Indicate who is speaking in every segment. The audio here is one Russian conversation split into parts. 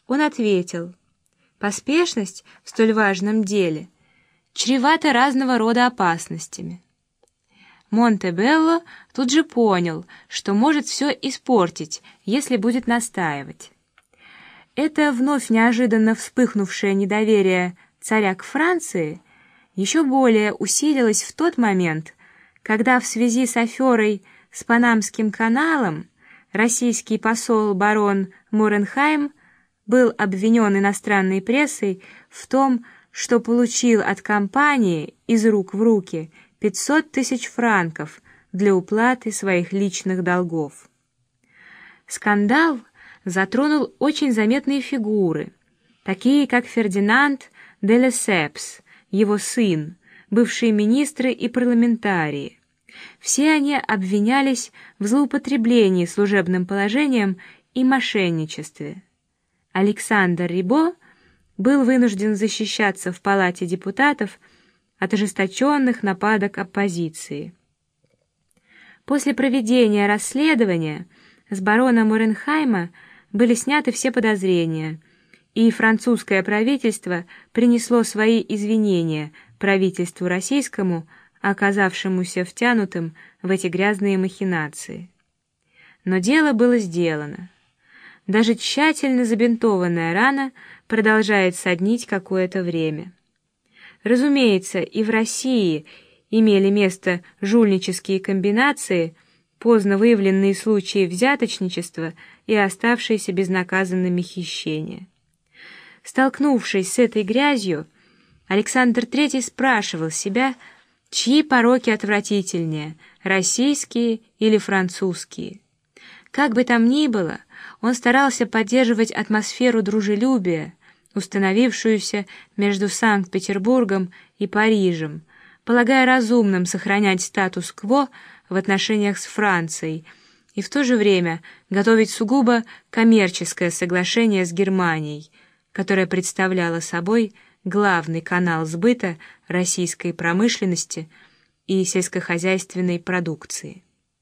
Speaker 1: он ответил: «Поспешность в столь важном деле чревата разного рода опасностями». Монтебелло тут же понял, что может все испортить, если будет настаивать. Это вновь неожиданно вспыхнувшее недоверие царя к Франции еще более усилилось в тот момент, когда в связи с аферой с Панамским каналом российский посол барон Моренхайм был обвинен иностранной прессой в том, что получил от компании из рук в руки 500 тысяч франков для уплаты своих личных долгов. Скандал затронул очень заметные фигуры, такие как Фердинанд де Лессепс, его сын, бывшие министры и парламентарии. Все они обвинялись в злоупотреблении служебным положением и мошенничестве. Александр Рибо был вынужден защищаться в Палате депутатов от ожесточенных нападок оппозиции. После проведения расследования с барона Моренхайма были сняты все подозрения, и французское правительство принесло свои извинения правительству российскому, оказавшемуся втянутым в эти грязные махинации. Но дело было сделано. Даже тщательно забинтованная рана продолжает соднить какое-то время. Разумеется, и в России имели место жульнические комбинации, поздно выявленные случаи взяточничества и оставшиеся безнаказанными хищения. Столкнувшись с этой грязью, Александр III спрашивал себя, чьи пороки отвратительнее, российские или французские. Как бы там ни было, он старался поддерживать атмосферу дружелюбия, установившуюся между Санкт-Петербургом и Парижем, полагая разумным сохранять статус-кво в отношениях с Францией и в то же время готовить сугубо коммерческое соглашение с Германией, которое представляло собой главный канал сбыта российской промышленности и сельскохозяйственной продукции.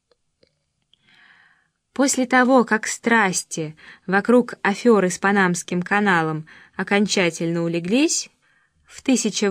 Speaker 1: После того, как страсти вокруг аферы с Панамским каналом окончательно улеглись, в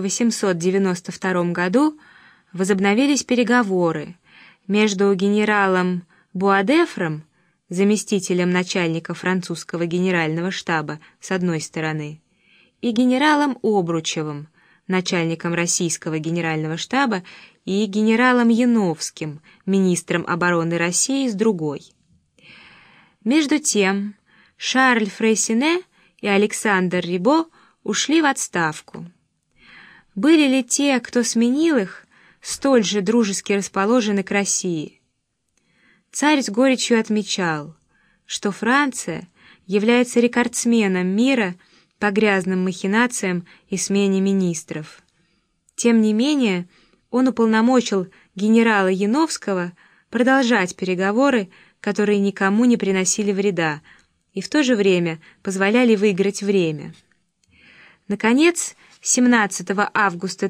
Speaker 1: 1892 году возобновились переговоры между генералом Буадефром, заместителем начальника французского генерального штаба, с одной стороны, и генералом Обручевым, начальником российского генерального штаба, и генералом Яновским, министром обороны России, с другой. Между тем Шарль Фрейсине и Александр Рибо ушли в отставку. Были ли те, кто сменил их, столь же дружески расположены к России? Царь с горечью отмечал, что Франция является рекордсменом мира по грязным махинациям и смене министров. Тем не менее, он уполномочил генерала Яновского продолжать переговоры, которые никому не приносили вреда и в то же время позволяли выиграть время. Наконец, 17 августа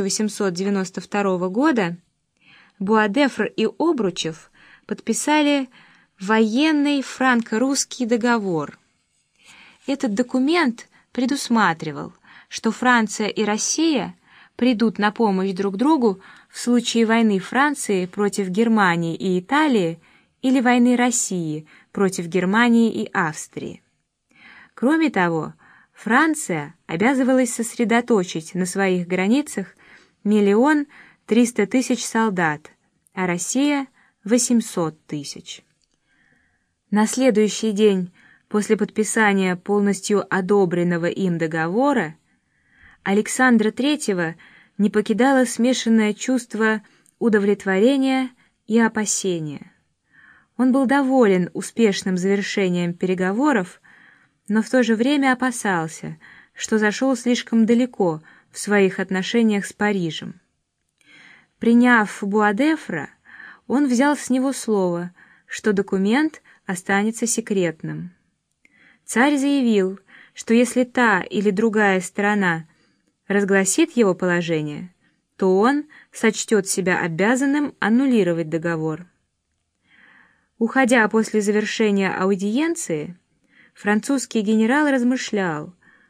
Speaker 1: 1892 года Буадефр и Обручев подписали военный франко-русский договор. Этот документ предусматривал, что Франция и Россия придут на помощь друг другу в случае войны Франции против Германии и Италии или войны России против Германии и Австрии. Кроме того, Франция обязывалась сосредоточить на своих границах 1 300 000 солдат, а Россия — 800 000. На следующий день после подписания полностью одобренного им договора Александра III не покидало смешанное чувство удовлетворения и опасения. Он был доволен успешным завершением переговоров, но в то же время опасался, что зашел слишком далеко в своих отношениях с Парижем. Приняв Буадефра, он взял с него слово, что документ останется секретным. Царь заявил, что если та или другая сторона разгласит его положение, то он сочтет себя обязанным аннулировать договор. Уходя после завершения аудиенции, французский генерал размышлял,